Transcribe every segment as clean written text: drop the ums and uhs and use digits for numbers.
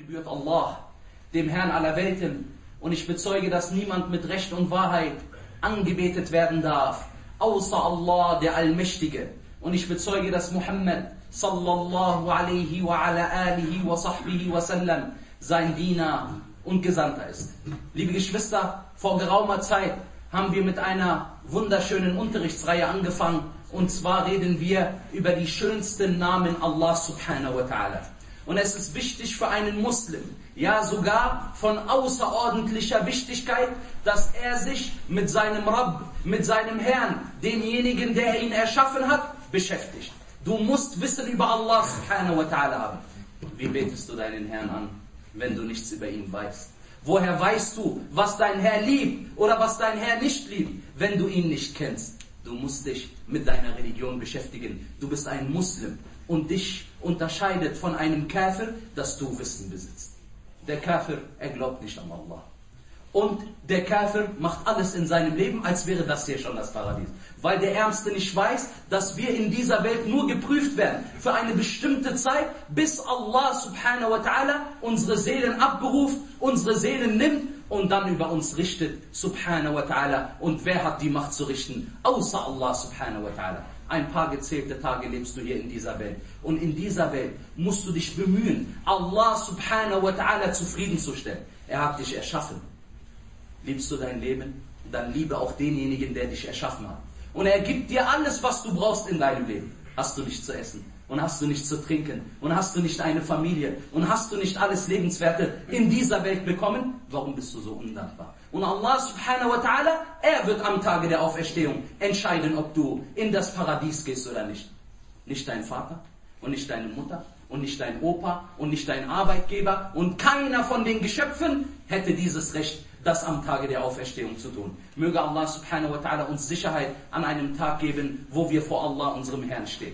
gebührt Allah, dem Herrn aller Welten, und ich bezeuge, dass niemand mit Recht und Wahrheit angebetet werden darf, außer Allah, der Allmächtige. Und ich bezeuge, dass Muhammad sallallahu alaihi wa ala alihi wa sahbihi wa sallam sein Diener und Gesandter ist. Liebe Geschwister, vor geraumer Zeit haben wir mit einer wunderschönen Unterrichtsreihe angefangen, und zwar reden wir über die schönsten Namen Allah subhanahu wa ta'ala. Und es ist wichtig für einen Muslim, ja sogar von außerordentlicher Wichtigkeit, dass er sich mit seinem Rabb, mit seinem Herrn, demjenigen, der ihn erschaffen hat, beschäftigt. Du musst Wissen über Allah subhanahu wa ta'ala haben. Wie betest du deinen Herrn an, wenn du nichts über ihn weißt? Woher weißt du, was dein Herr liebt oder was dein Herr nicht liebt, wenn du ihn nicht kennst? Du musst dich mit deiner Religion beschäftigen. Du bist ein Muslim und dich unterscheidet von einem Kafir, dass du Wissen besitzt. Der Kafir, er glaubt nicht an Allah. Und der Kafir macht alles in seinem Leben, als wäre das hier schon das Paradies. Weil der Ärmste nicht weiß, dass wir in dieser Welt nur geprüft werden für eine bestimmte Zeit, bis Allah subhanahu wa ta'ala unsere Seelen abberuft, unsere Seelen nimmt und dann über uns richtet, subhanahu wa ta'ala. Und wer hat die Macht zu richten? Außer Allah subhanahu wa ta'ala. Ein paar gezählte Tage lebst du hier in dieser Welt. Und in dieser Welt musst du dich bemühen, Allah subhanahu wa ta'ala zufriedenzustellen. Er hat dich erschaffen. Liebst du dein Leben? Dann liebe auch denjenigen, der dich erschaffen hat. Und er gibt dir alles, was du brauchst in deinem Leben. Hast du nicht zu essen? Und hast du nicht zu trinken? Und hast du nicht eine Familie? Und hast du nicht alles Lebenswerte in dieser Welt bekommen? Warum bist du so undankbar? Und Allah subhanahu wa ta'ala, er wird am Tage der Auferstehung entscheiden, ob du in das Paradies gehst oder nicht. Nicht dein Vater und nicht deine Mutter und nicht dein Opa und nicht dein Arbeitgeber und keiner von den Geschöpfen hätte dieses Recht, das am Tage der Auferstehung zu tun. Möge Allah subhanahu wa ta'ala uns Sicherheit an einem Tag geben, wo wir vor Allah, unserem Herrn, stehen.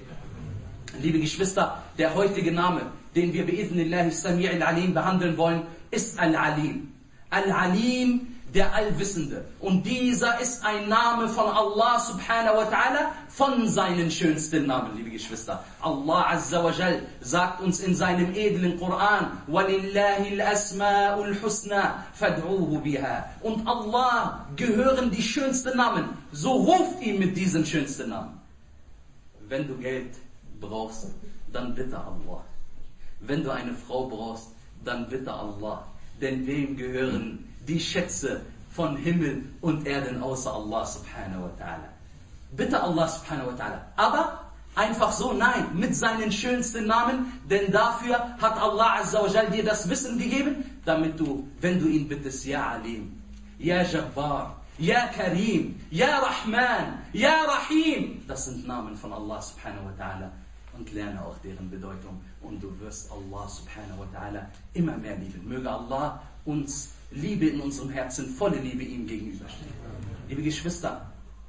Liebe Geschwister, der heutige Name, den wir bi'idhnillahi Sami' al-Alim behandeln wollen, ist Al-Alim. Al-Alim, der Allwissende. Und dieser ist ein Name von Allah subhanahu wa ta'ala, von seinen schönsten Namen, liebe Geschwister. Allah azza wa jal sagt uns in seinem edlen Koran, وَلِلَّهِ الْأَسْمَاءُ الْحُسْنَى فَادْعُوهُ بِهَا. Und Allah gehören die schönsten Namen, so ruft ihn mit diesen schönsten Namen. Wenn du Geld brauchst, dann bitte Allah. Wenn du eine Frau brauchst, dann bitte Allah. Denn wem gehören die Schätze von Himmel und Erden außer Allah subhanahu wa ta'ala? Bitte Allah subhanahu wa ta'ala. Aber einfach so, nein, mit seinen schönsten Namen, denn dafür hat Allah azza wa jal dir das Wissen gegeben, damit du, wenn du ihn bittest, Ya Alim, Ya Jabbar, Ya Karim, Ya Rahman, Ya Rahim, das sind Namen von Allah subhanahu wa ta'ala. Und lerne auch deren Bedeutung. Und du wirst Allah subhanahu wa ta'ala immer mehr lieben. Möge Allah uns Liebe in unserem Herzen, volle Liebe ihm gegenüberstehen. Liebe Geschwister,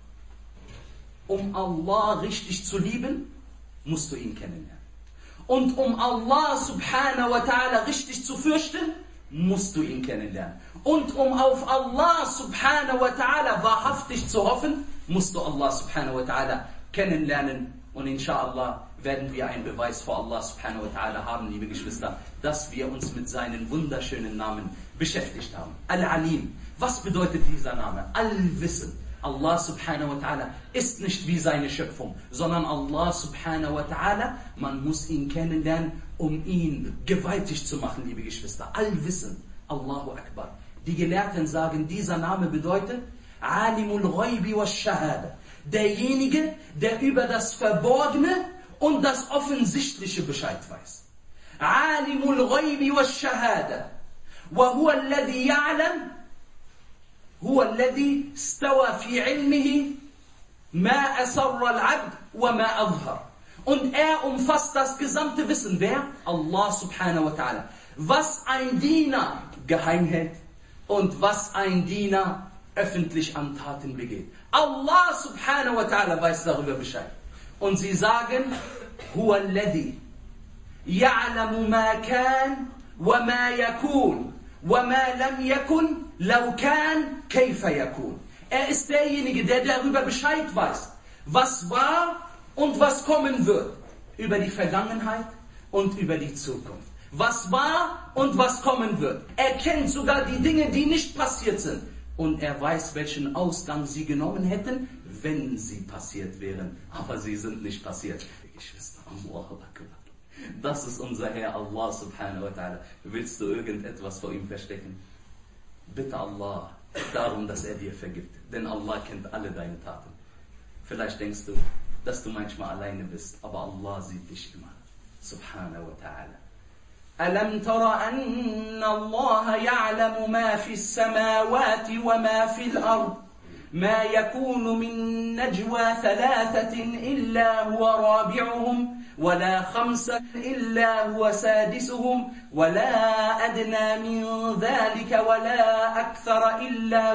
um Allah richtig zu lieben, musst du ihn kennenlernen. Und um Allah subhanahu wa ta'ala richtig zu fürchten, musst du ihn kennenlernen. Und um auf Allah subhanahu wa ta'ala wahrhaftig zu hoffen, musst du Allah subhanahu wa ta'ala kennenlernen. Und inshallah werden wir einen Beweis vor Allah subhanahu wa ta'ala haben, liebe Geschwister, dass wir uns mit seinen wunderschönen Namen beschäftigt haben. Al-Alim. Was bedeutet dieser Name? Allwissen. Allah subhanahu wa ta'ala ist nicht wie seine Schöpfung, sondern Allah subhanahu wa ta'ala, man muss ihn kennenlernen, um ihn gewaltig zu machen, liebe Geschwister. Allwissen. Allahu Akbar. Die Gelehrten sagen, dieser Name bedeutet Alimul Ghaibi wa Shahada. Derjenige, der über das Verborgene und das Offensichtliche Bescheid weiß. Alimul Ghaibi wa Shahada. Wa huwa alladhi ya'lam, huwa alladhi stawa fi ilmihi ma asarra al-'abd wa ma azhar. Und er umfasst das gesamte Wissen. Wer? Allah subhanahu wa ta'ala. Was ein Diener geheim hält und was ein Diener öffentlich an Taten begeht. Allah subhanahu wa ta'ala weiß darüber Bescheid. Und sie sagen, huwa alladhi ya'lamu ma kan wa ma yakun wa ma lam yakun law kan kayfa yakun. Er ist derjenige, der darüber Bescheid weiß, was war und was kommen wird. Über die Vergangenheit und über die Zukunft. was war und was kommen wird. Er kennt sogar die Dinge, die nicht passiert sind. Und er weiß, welchen Ausgang sie genommen hätten, wenn sie passiert wären. Aber sie sind nicht passiert. Geschwister, Allahu Akbar. Das ist unser Herr, Allah subhanahu wa ta'ala. Willst du irgendetwas vor ihm verstecken? Bitte Allah darum, dass er dir vergibt. Denn Allah kennt alle deine Taten. Vielleicht denkst du, dass du manchmal alleine bist, aber Allah sieht dich immer. Subhanahu wa ta'ala. ألم تر أن الله يعلم ما في السماوات وما في الأرض ما يكون من نجوى ثلاثة إلا هو رابعهم ولا خمسة إلا هو سادسهم ولا أدنى من ذلك ولا أكثر إلا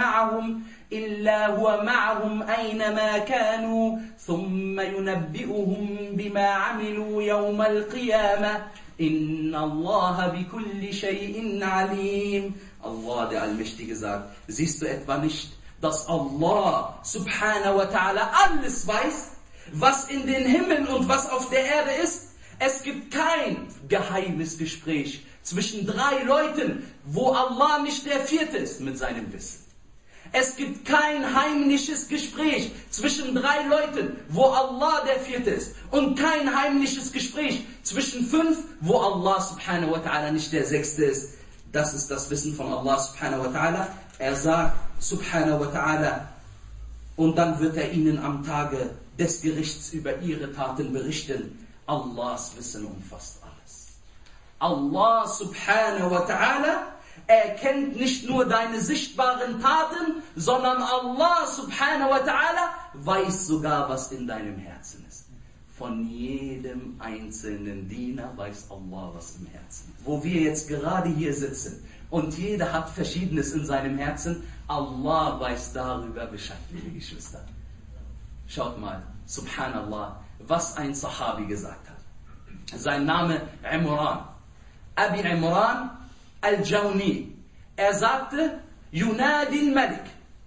هو معهم أينما كانوا ثم ينبئهم بما عملوا يوم القيامة إن الله بكل شيء عليم. Allah, der Allmächtige, sagt, siehst du etwa nicht, dass Allah subhanahu wa ta'ala alles weiß, was in den Himmeln und was auf der Erde ist? Es gibt kein geheimes Gespräch zwischen drei Leuten, wo Allah nicht der vierte ist mit seinem Wissen. Es gibt kein heimliches Gespräch zwischen drei Leuten, wo Allah der vierte ist. Und kein heimliches Gespräch zwischen fünf, wo Allah subhanahu wa ta'ala nicht der sechste ist. Das ist das Wissen von Allah subhanahu wa ta'ala. Er sagt subhanahu wa ta'ala, und dann wird er ihnen am Tage des Gerichts über ihre Taten berichten. Allahs Wissen umfasst alles. Allah subhanahu wa ta'ala, er kennt nicht nur deine sichtbaren Taten, sondern Allah subhanahu wa ta'ala weiß sogar, was in deinem Herzen ist. Von jedem einzelnen Diener weiß Allah, was im Herzen ist. Wo wir jetzt gerade hier sitzen und jeder hat Verschiedenes in seinem Herzen, Allah weiß darüber Bescheid, liebe Geschwister. Schaut mal, subhanallah, was ein Sahabi gesagt hat. Sein Name Imran, Abi Imran Al-Jawni. Er sagte, Yunadi al-Malik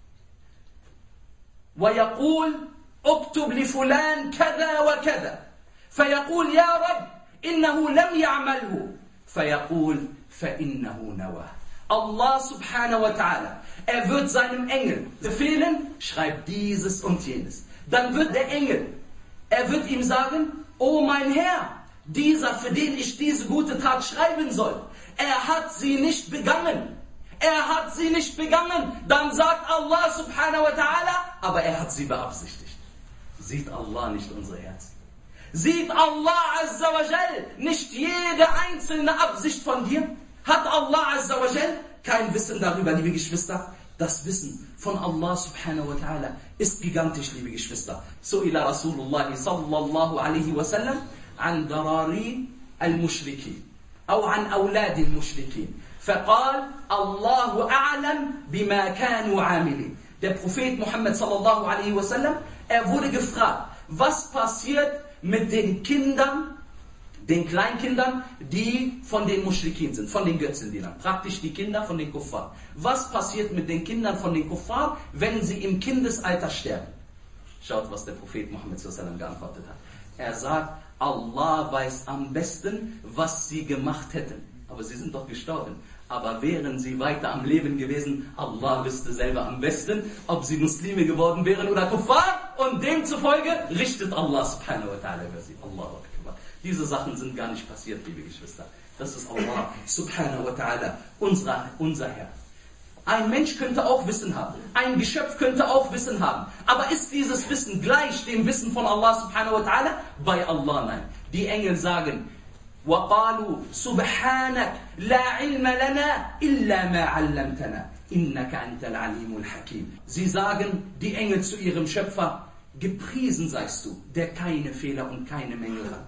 ويقول اكتب لفلان كذا وكذا فيقول يا رب إنه لم يعمله فيقول فإنه نواه. Allah subhanahu wa ta'ala, er wird seinem Engel befehlen, schreib dieses und jenes. Dann wird der Engel, er wird ihm sagen, oh mein Herr, dieser, für den ich diese gute Tat schreiben soll, er hat sie nicht begangen. Er hat sie nicht begangen. Dann sagt Allah subhanahu wa ta'ala, aber er hat sie beabsichtigt. Sieht Allah nicht unsere Herzen? Sieht Allah azza wa jal nicht jede einzelne Absicht von dir? Hat Allah azza wa jal kein Wissen darüber, liebe Geschwister? Das Wissen von Allah subhanahu wa ta'ala ist gigantisch, liebe Geschwister. Su'ila Rasulullah sallallahu alaihi wasallam an darari al-Mushrikin, أو عن أولاد المشركين. فقال الله أعلم بما كانوا عاملين. Der Prophet Muhammad sallallahu alaihi wasallam, er wurde gefragt, was passiert mit den Kindern, den Kleinkindern, die von den Muschrikin sind, von den Götzendienern, praktisch die Kinder von den Kuffar. Was passiert mit den Kindern von den Kuffar, wenn sie im Kindesalter sterben? Schaut, was der Prophet Muhammad sallallahu alaihi wasallam geantwortet hat. Er sagt, Allah weiß am besten, was sie gemacht hätten. Aber sie sind doch gestorben. Aber wären sie weiter am Leben gewesen, Allah wüsste selber am besten, ob sie Muslime geworden wären oder Kuffar. Und demzufolge richtet Allah subhanahu wa ta'ala über sie. Allahu Akbar. Diese Sachen sind gar nicht passiert, liebe Geschwister. Das ist Allah subhanahu wa ta'ala, unser Herr. Ein Mensch könnte auch Wissen haben. Ein Geschöpf könnte auch Wissen haben. Aber ist dieses Wissen gleich dem Wissen von Allah subhanahu wa ta'ala? Bei Allah nein. Die Engel sagen, وَقَالُوا سُبْحَانَكَ لَا عِلْمَ لَنَا إِلَّا مَا عَلَّمْتَنَا إِنَّكَ أَنْتَ الْعَلِيمُ الْحَكِيمُ. Sie sagen, die Engel zu ihrem Schöpfer, gepriesen seist du, der keine Fehler und keine Mängel hat.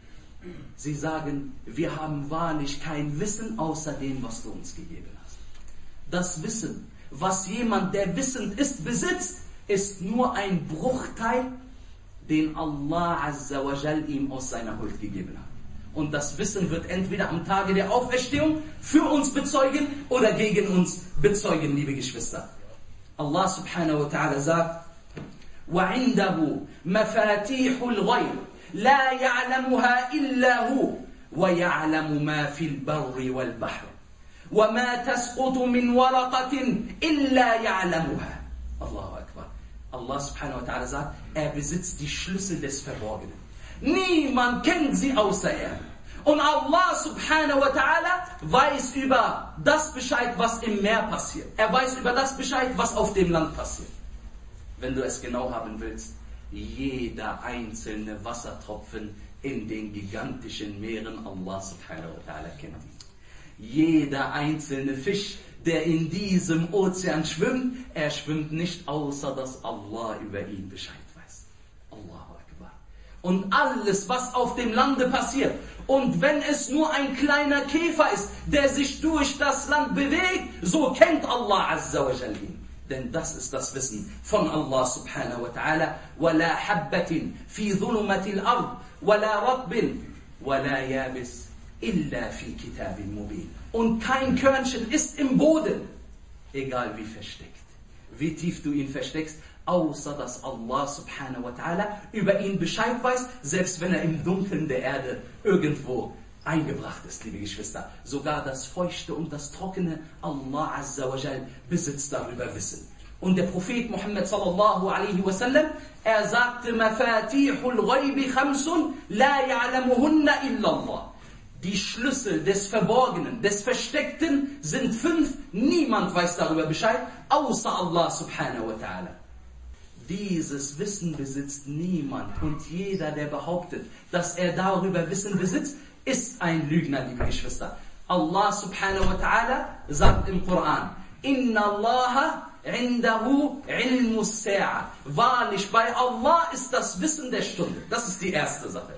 Sie sagen, wir haben wahrlich kein Wissen außer dem, was du uns gegeben hast. Das Wissen, was jemand, der wissend ist, besitzt, ist nur ein Bruchteil, den Allah azza wa jal ihm aus seiner Huld gegeben hat. Und das Wissen wird entweder am Tage der Auferstehung für uns bezeugen oder gegen uns bezeugen, liebe Geschwister. Allah subhanahu wa ta'ala sagt, وَعِنْدَهُ مَفَاتِيحُ الْغَيْبِ لَا يَعْلَمُهَا إِلَّا هُ وَيَعْلَمُ مَا فِي الْبَرِّ وَالْبَحْرِ وَمَا تَسْقُطُ مِنْ وَرَقَةٍ إِلَّا يَعْلَمُهَا. Allahu Akbar. Allah subhanahu wa ta'ala sagt, er besitzt die Schlüssel des Verborgenen. Niemand kennt sie außer er. Und Allah subhanahu wa ta'ala weiß über das Bescheid, was im Meer passiert. Er weiß über das Bescheid, was auf dem Land passiert. Wenn du es genau haben willst, jeder einzelne Wassertropfen in den gigantischen Meeren, Allah subhanahu wa ta'ala kennt ihn. Jeder einzelne Fisch, der in diesem Ozean schwimmt, er schwimmt nicht, außer dass Allah über ihn Bescheid weiß. Allahu Akbar. Und alles, was auf dem Lande passiert, und wenn es nur ein kleiner Käfer ist, der sich durch das Land bewegt, so kennt Allah azza wa jal ihn. Denn das ist das Wissen von Allah subhanahu wa ta'ala. وَلَا حَبَّةٍ فِي ظُلُمَةِ الْأَرْضِ وَلَا رَطْبٍ وَلَا يَابِسٍ إِلَّا فِي كِتَابٍ مُبِينٍ. Und kein Körnchen ist im Boden, egal wie versteckt, wie tief du ihn versteckst, außer dass Allah subhanahu wa ta'ala über ihn Bescheid weiß, selbst wenn er im Dunkeln der Erde irgendwo eingebracht ist, liebe Geschwister. Sogar das Feuchte und das Trockene, Allah azza wa jal besitzt darüber Wissen. Und der Prophet Muhammad sallallahu alaihi wasallam, er sagte, Mafatihul Ghaibi khamsun, la ya'lamuhunna illallah. Die Schlüssel des Verborgenen, des Versteckten sind 5. Niemand weiß darüber Bescheid, außer Allah subhanahu wa ta'ala. Dieses Wissen besitzt niemand. Und jeder, der behauptet, dass er darüber Wissen besitzt, ist ein Lügner, liebe Geschwister. Allah subhanahu wa ta'ala sagt im Koran, Inna Allaha indahu ilmus sa'a. Wahrlich, bei Allah ist das Wissen der Stunde. Das ist die erste Sache.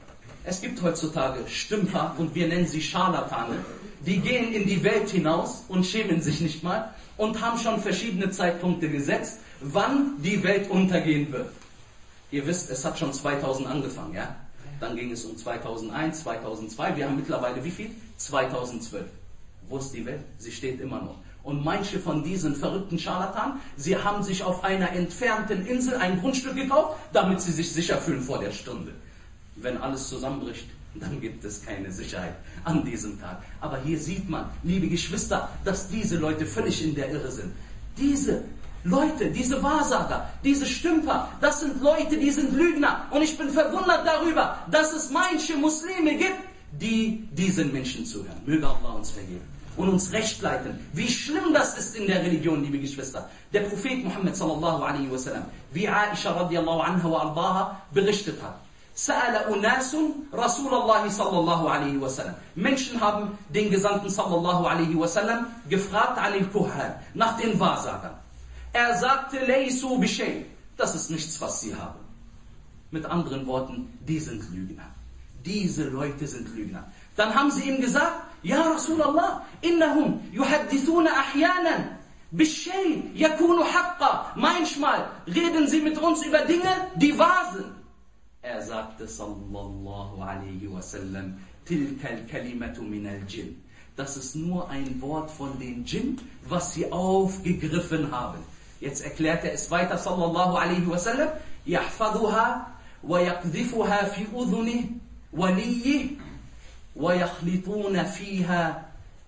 Es gibt heutzutage Stümper, und wir nennen sie Scharlatane, die gehen in die Welt hinaus und schämen sich nicht mal und haben schon verschiedene Zeitpunkte gesetzt, wann die Welt untergehen wird. Ihr wisst, es hat schon 2000 angefangen, ja? Dann ging es um 2001, 2002, wir haben mittlerweile wie viel? 2012. Wo ist die Welt? Sie steht immer noch. Und manche von diesen verrückten Scharlatanen, sie haben sich auf einer entfernten Insel ein Grundstück gekauft, damit sie sich sicher fühlen vor der Stunde. Wenn alles zusammenbricht, dann gibt es keine Sicherheit an diesem Tag. Aber hier sieht man, liebe Geschwister, dass diese Leute völlig in der Irre sind. Diese Leute, diese Wahrsager, diese Stümper, das sind Leute, die sind Lügner. Und ich bin verwundert darüber, dass es manche Muslime gibt, die diesen Menschen zuhören. Möge Allah uns vergeben und uns recht leiten. Wie schlimm das ist in der Religion, liebe Geschwister. Der Prophet Muhammad sallallahu alaihi wasallam, wie Aisha radiallahu anha wa ardaha berichtet hat, Sa'ala unasun Rasulallah sallallahu alaihi wasallam. Menschen haben den Gesandten sallallahu alaihi wasallam gefragt, anil Kuhan, nach den Wahrsagern. Er sagte, Laysu bishay, das ist nichts, was sie haben. Mit anderen Worten, die sind Lügner. Diese Leute sind Lügner. Dann haben sie ihm gesagt, Ja Rasulallah, innahum yuhaddithuna ahyanan bishay yakunu haqqa. Manchmal reden sie mit uns über Dinge, die wahr sind. Er sagte sallallahu alaihi wasallam, tilka al-kalimatu min al-Jinn. Das ist nur ein Wort von den Djinn, was sie aufgegriffen haben. Jetzt erklärt er es weiter sallallahu alaihi wasallam, yahfaduha wa yaqdhifuha fi udhuni waliyyi wa yakhlituna fiha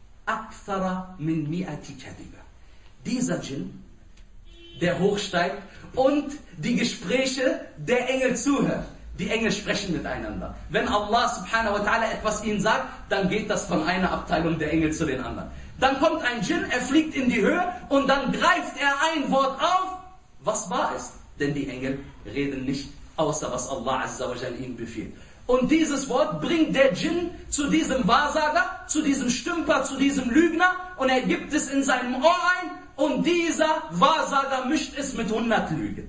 akthara min 100 kadiba. Dieser Djinn, der hochsteigt und die Gespräche der Engel zuhört. Die Engel sprechen miteinander. Wenn Allah subhanahu wa ta'ala etwas ihnen sagt, dann geht das von einer Abteilung der Engel zu den anderen. Dann kommt ein Djinn, er fliegt in die Höhe und dann greift er ein Wort auf, was wahr ist. Denn die Engel reden nicht, außer was Allah azza wa jal ihnen befiehlt. Und dieses Wort bringt der Djinn zu diesem Wahrsager, zu diesem Stümper, zu diesem Lügner und er gibt es in seinem Ohr ein und dieser Wahrsager mischt es mit 100 Lügen.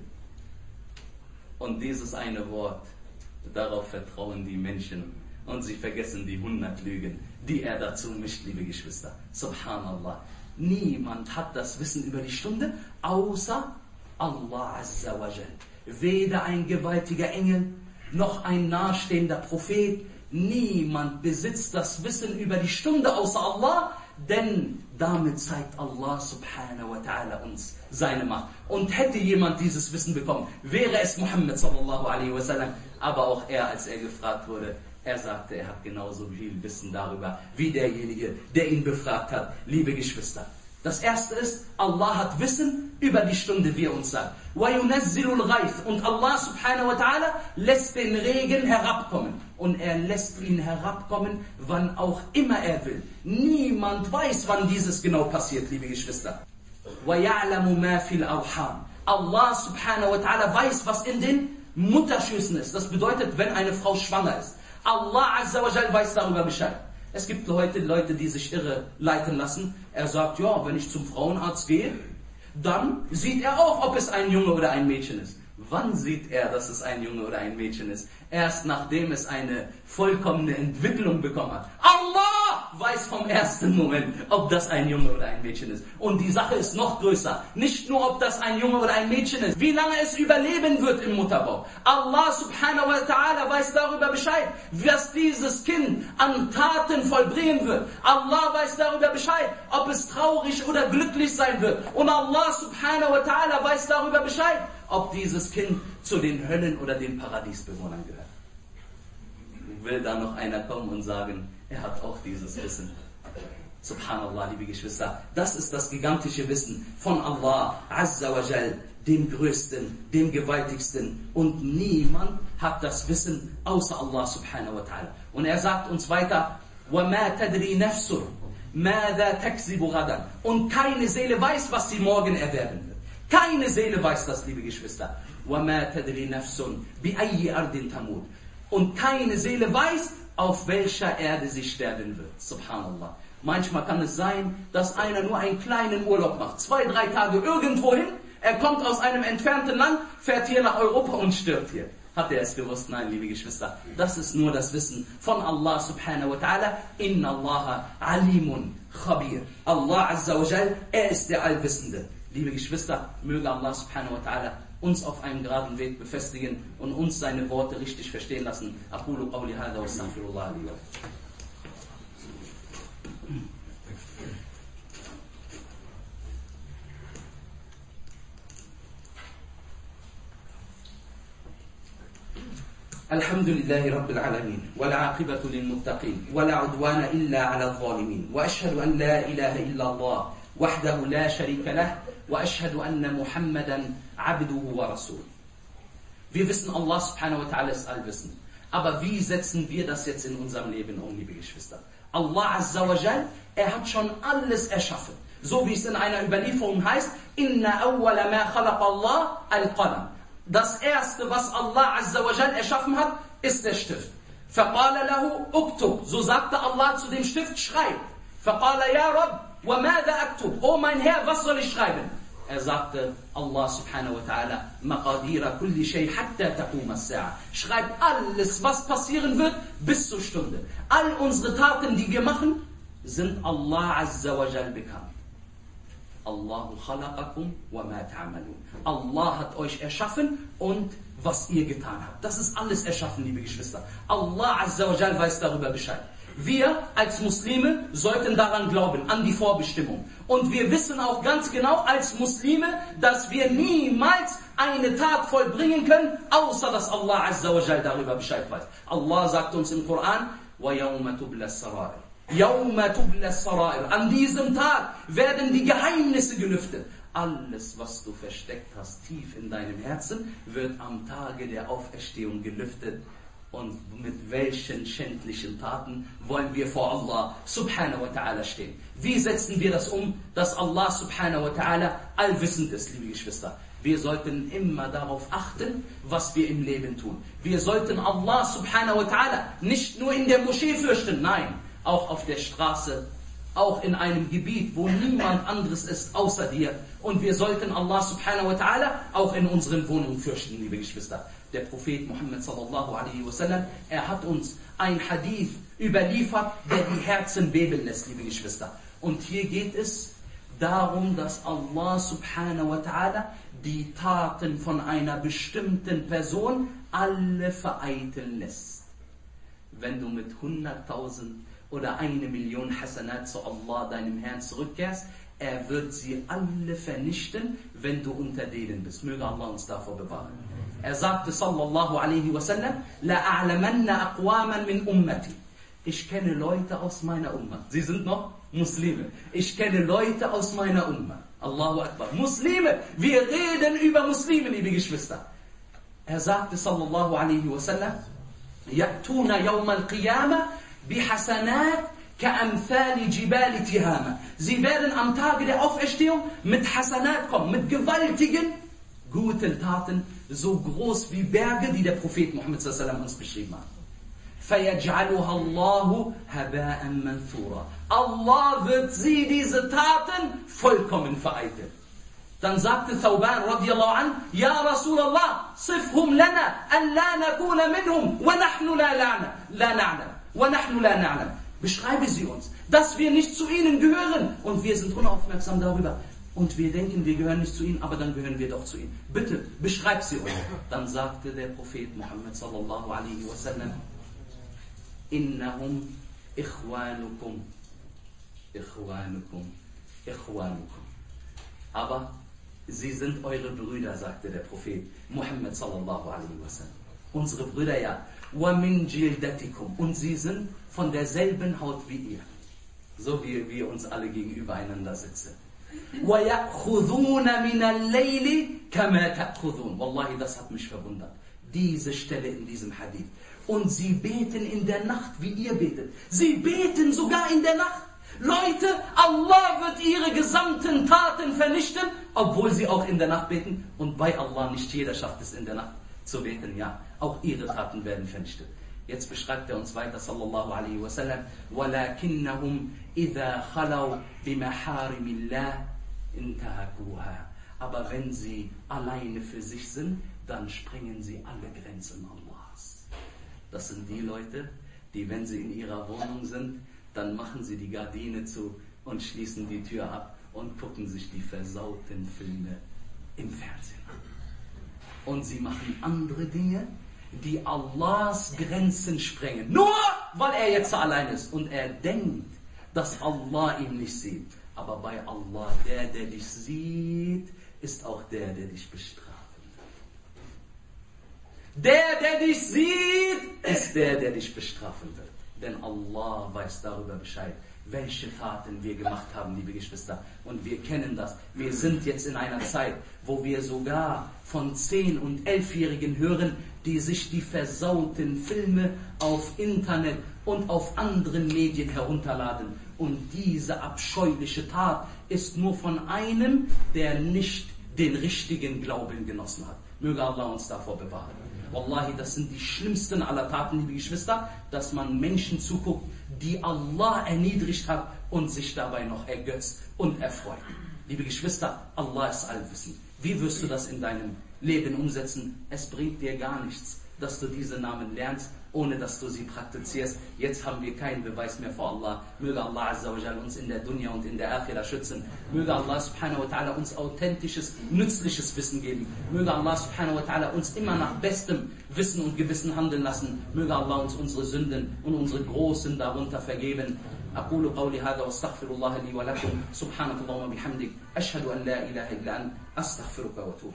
Und dieses eine Wort, darauf vertrauen die Menschen und sie vergessen die 100 Lügen, die er dazu mischt, liebe Geschwister. Subhanallah. Niemand hat das Wissen über die Stunde, außer Allah azza wa jal. Weder ein gewaltiger Engel, noch ein nahestehender Prophet. Niemand besitzt das Wissen über die Stunde, außer Allah, denn damit zeigt Allah subhanahu wa ta'ala uns seine Macht. Und hätte jemand dieses Wissen bekommen, wäre es Muhammad sallallahu alaihi wasallam, aber auch er, als er gefragt wurde, Er sagte, er hat genauso viel Wissen darüber, wie derjenige, der ihn befragt hat. Liebe Geschwister, das erste ist, Allah hat Wissen über die Stunde, wie er uns sagt. وَيُنَزِّلُ الْغَيْثِ Und Allah subhanahu wa ta'ala lässt den Regen herabkommen. Und er lässt ihn herabkommen, wann auch immer er will. Niemand weiß, wann dieses genau passiert, liebe Geschwister. وَيَعْلَمُ مَا فِي الْأَرْحَامِ Allah subhanahu wa ta'ala weiß, was in den Mutterschüssen ist. Das bedeutet, wenn eine Frau schwanger ist. Allah azza wa jal weiß darüber Bescheid. Es gibt Leute, die sich irre leiten lassen. Er sagt, ja, wenn ich zum Frauenarzt gehe, dann sieht er auch, ob es ein Junge oder ein Mädchen ist. Wann sieht er, dass es ein Junge oder ein Mädchen ist? Erst nachdem es eine vollkommene Entwicklung bekommen hat. Allah weiß vom ersten Moment, ob das ein Junge oder ein Mädchen ist. Und die Sache ist noch größer. Nicht nur, ob das ein Junge oder ein Mädchen ist. Wie lange es überleben wird im Mutterbauch. Allah subhanahu wa ta'ala weiß darüber Bescheid, was dieses Kind an Taten vollbringen wird. Allah weiß darüber Bescheid, ob es traurig oder glücklich sein wird. Und Allah subhanahu wa ta'ala weiß darüber Bescheid, ob dieses Kind zu den Höllen- oder den Paradiesbewohnern gehört. Will da noch einer kommen und sagen, er hat auch dieses Wissen? Subhanallah, liebe Geschwister, das ist das gigantische Wissen von Allah Azza wa Jal, dem Größten, dem Gewaltigsten. Und niemand hat das Wissen außer Allah subhanahu wa ta'ala. Und er sagt uns weiter, وَمَا تَدْرِي نَفْسٌ مَاذَا تَكْسِبُ غَدًا Und keine Seele weiß, was sie morgen erwerben wird. Keine Seele weiß das, liebe Geschwister. وَمَا تَدْرِي نَفْسٌ بِأَيِّ أَرْضٍ تَمُوتُ Und keine Seele weiß, auf welcher Erde sie sterben wird. Subhanallah. Manchmal kann es sein, dass einer nur einen kleinen Urlaub macht. 2, 3 Tage irgendwo hin. Er kommt aus einem entfernten Land, fährt hier nach Europa und stirbt hier. Hat er es gewusst? Nein, liebe Geschwister. Das ist nur das Wissen von Allah subhanahu wa ta'ala. Inna Allah alimun khabir. Allah azza wa jal, er ist der Allwissende. Liebe Geschwister, möge Allah subhanahu wa ta'ala uns auf einem geraden Weg befestigen und uns seine Worte richtig verstehen lassen. Aqulu qawli hadha wa astaghfirullah li wa lakum. الحمد لله رب العالمين والعاقبة للمتقين ولا عدوان إلا على الظالمين وأشهد أن لا إله إلا الله وحده لا شريك له وأشهد أن محمدا عبده ورسوله. Wir wissen, Allah subhanahu wa ta'ala ist allwissend. Aber wie setzen wir das jetzt in unserem Leben um, liebe Geschwister? Allah azza wa jal, er hat schon alles erschaffen. So wie es in einer Überlieferung heißt, Inna awwala ma khalaqa Allah al-qalam. Das erste, was Allah azza wa jal erschaffen hat, ist der Stift. فَقَالَ لَهُ اُكْتُبْ So sagte Allah zu dem Stift, schreib. فَقَالَ يَا رَبْ وَمَاذَا أَكْتُبْ Oh mein Herr, was soll ich schreiben? Er sagte, Allah subhanahu wa ta'ala, مَقَادِيرَ كُلِّ شَيْءٍ حَتَّى تَقُومَ السَّاعَةِ Schreib alles, was passieren wird, bis zur Stunde. All unsere Taten, die wir machen, sind Allah azza wa jal bekannt. Allahu khalaqakum wa ma ta'malun. Allah hat euch erschaffen und was ihr getan habt. Das ist alles erschaffen, liebe Geschwister. Allah azza wa jal weiß darüber Bescheid. Wir als Muslime sollten daran glauben, an die Vorbestimmung. Und wir wissen auch ganz genau als Muslime, dass wir niemals eine Tat vollbringen können, außer dass Allah azza wa jal darüber Bescheid weiß. Allah sagt uns im Koran, وَيَوْمَ تُبْلَ السَّرَائِرُ Yawma tubla as-sarair. An diesem Tag werden die Geheimnisse gelüftet. Alles, was du versteckt hast, tief in deinem Herzen, wird am Tage der Auferstehung gelüftet. Und mit welchen schändlichen Taten wollen wir vor Allah subhanahu wa ta'ala stehen? Wie setzen wir das um, dass Allah subhanahu wa ta'ala allwissend ist, liebe Geschwister? Wir sollten immer darauf achten, was wir im Leben tun. Wir sollten Allah subhanahu wa ta'ala nicht nur in der Moschee fürchten, nein, auch auf der Straße, auch in einem Gebiet, wo niemand anderes ist außer dir. Und wir sollten Allah subhanahu wa ta'ala auch in unseren Wohnungen fürchten, liebe Geschwister. Der Prophet Muhammad sallallahu alaihi wasallam, er hat uns ein Hadith überliefert, der die Herzen beben lässt, liebe Geschwister. Und hier geht es darum, dass Allah subhanahu wa ta'ala die Taten von einer bestimmten Person alle vereiteln lässt. Wenn du mit 100.000 oder 1 Million Hasanat zu Allah, deinem Herrn, zurückkehrst, er wird sie alle vernichten, wenn du unter denen bist. Möge Allah uns davor bewahren. Er sagte, sallallahu alaihi wasallam, la a'lamanna aqwaman min ummati. Ich kenne Leute aus meiner Umma. Sie sind noch Muslime. Ich kenne Leute aus meiner Umma. Allahu Akbar. Muslime. Wir reden über Muslime, liebe Geschwister. Er sagte, sallallahu alaihi wasallam, ya'tuna yawm al-qiyamah bihasanat ka'amthali jibali Tihama. Sie werden am Tage der Auferstehung mit Hasanat kommen, mit gewaltigen, guten Taten, so groß wie Berge, die der Prophet Muhammad sallallahu alaihi wasallam uns beschrieben hat. فَيَجْعَلُهَا اللَّهُ هَبَاءً مَنْثُورًا. Allah wird sie, diese Taten, vollkommen vereiteln. Dann sagte Thawban radiallahu an, Ja Rasulallah, صفهم لنا أن لا نكون منهم ونحن لا نعلم. Beschreibe sie uns, dass wir nicht zu ihnen gehören und wir sind unaufmerksam darüber. Und wir denken, wir gehören nicht zu ihnen, aber dann gehören wir doch zu ihnen. Bitte, beschreib sie uns. Dann sagte der Prophet Muhammad sallallahu alaihi wasallam, Innahum ikhwanukum. Aber sie sind eure Brüder, sagte der Prophet Muhammad sallallahu alaihi wasallam. Unsere Brüder, ja. Wa min jildatikum. Und sie sind von derselben Haut wie ihr. So wie wir uns alle gegenüber einander sitzen. Wa ya'khudhuna min al-layli kama ta'khudhun. Wallahi, das hat mich verwundert. Diese Stelle in diesem Hadith. Und sie beten in der Nacht, wie ihr betet. Sie beten sogar in der Nacht. Leute, Allah wird ihre gesamten Taten vernichten, obwohl sie auch in der Nacht beten. Und bei Allah, nicht jeder schafft es in der Nacht zu beten, ja. Auch ihre Taten werden vernichtet. Jetzt beschreibt er uns weiter, sallallahu alaihi wasallam, وَلَكِنَّهُمْ إِذَا خَلَوْا بِمَحَارِمِ اللَّهِ انْتَهَكُوهَا. Aber wenn sie alleine für sich sind, dann sprengen sie alle Grenzen Allahs. Das sind die Leute, die, wenn sie in ihrer Wohnung sind, dann machen sie die Gardine zu und schließen die Tür ab und gucken sich die versauten Filme im Fernsehen an. Und sie machen andere Dinge, die Allahs Grenzen sprengen. Nur weil er jetzt allein ist und er denkt, dass Allah ihn nicht sieht. Aber bei Allah, der dich sieht, ist auch der dich bestrafen wird. Der dich sieht, ist der dich bestrafen wird. Denn Allah weiß darüber Bescheid, welche Taten wir gemacht haben, liebe Geschwister. Und wir kennen das. Wir sind jetzt in einer Zeit, wo wir sogar von 10- und 11-Jährigen hören, die sich die versauten Filme auf Internet und auf anderen Medien herunterladen. Und diese abscheuliche Tat ist nur von einem, der nicht den richtigen Glauben genossen hat. Möge Allah uns davor bewahren. Wallahi, das sind die schlimmsten aller Taten, liebe Geschwister, dass man Menschen zuguckt, die Allah erniedrigt hat und sich dabei noch ergötzt und erfreut. Liebe Geschwister, Allah ist allwissend. Wie wirst du das in deinem Leben umsetzen? Es bringt dir gar nichts, dass du diese Namen lernst, ohne dass du sie praktizierst. Jetzt haben wir keinen Beweis mehr vor Allah. Möge Allah Azza wa Jal uns in der Dunya und in der Akhira schützen. Möge Allah subhanahu wa ta'ala uns authentisches, nützliches Wissen geben. Möge Allah subhanahu wa ta'ala uns immer nach bestem Wissen und Gewissen handeln lassen. Möge Allah uns unsere Sünden und unsere Großen darunter vergeben. أقول قولي هذا واستغفر الله لي ولكم سبحانك اللهم وبحمدك أشهد أن لا إله إلا أنت أستغفرك وأتوب